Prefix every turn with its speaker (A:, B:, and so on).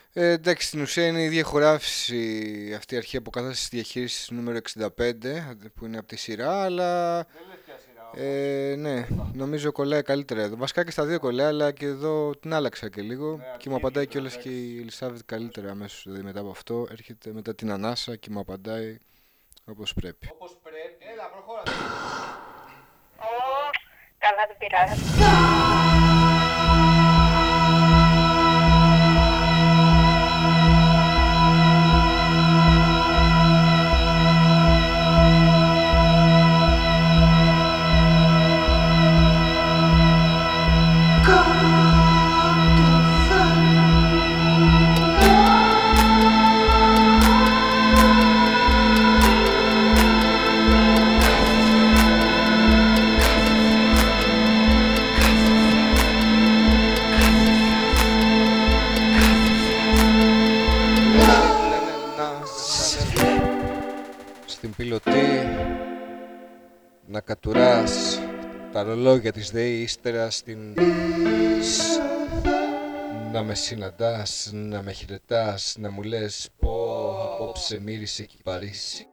A: Εντάξει, στην ουσία είναι η ίδια ηχογράφηση αυτή η αρχή αποκατάσταση διαχείρισης νούμερο 65 που είναι από τη σειρά, αλλά
B: Δεν λες ποια σειρά όμως.
A: ναι, νομίζω κολλάει καλύτερα εδώ. Βασικά και στα δύο κολλάει, αλλά και εδώ την άλλαξα και λίγο
B: Ναι,
A: και μου
B: αρχή
A: απαντάει
B: ιδιαίτερα,
A: κιόλας και η
B: εντάξει.
A: Ελισάβετ καλύτερα αμέσως δηλαδή μετά από αυτό. Έρχεται μετά την ανάσα και μου απαντάει όπως πρέπει.
B: Όπως πρέπει. Έλα, προχώρα τώρα.
C: Ω, καλά δεν πειράζει.
A: Να στην πιλωτή να κατουράς τα ρολόγια της ΔΕΗ, ύστερα να με συναντάς, να με χαιρετάς, να μου λες πω απόψε μύρισε και η Παρίσι.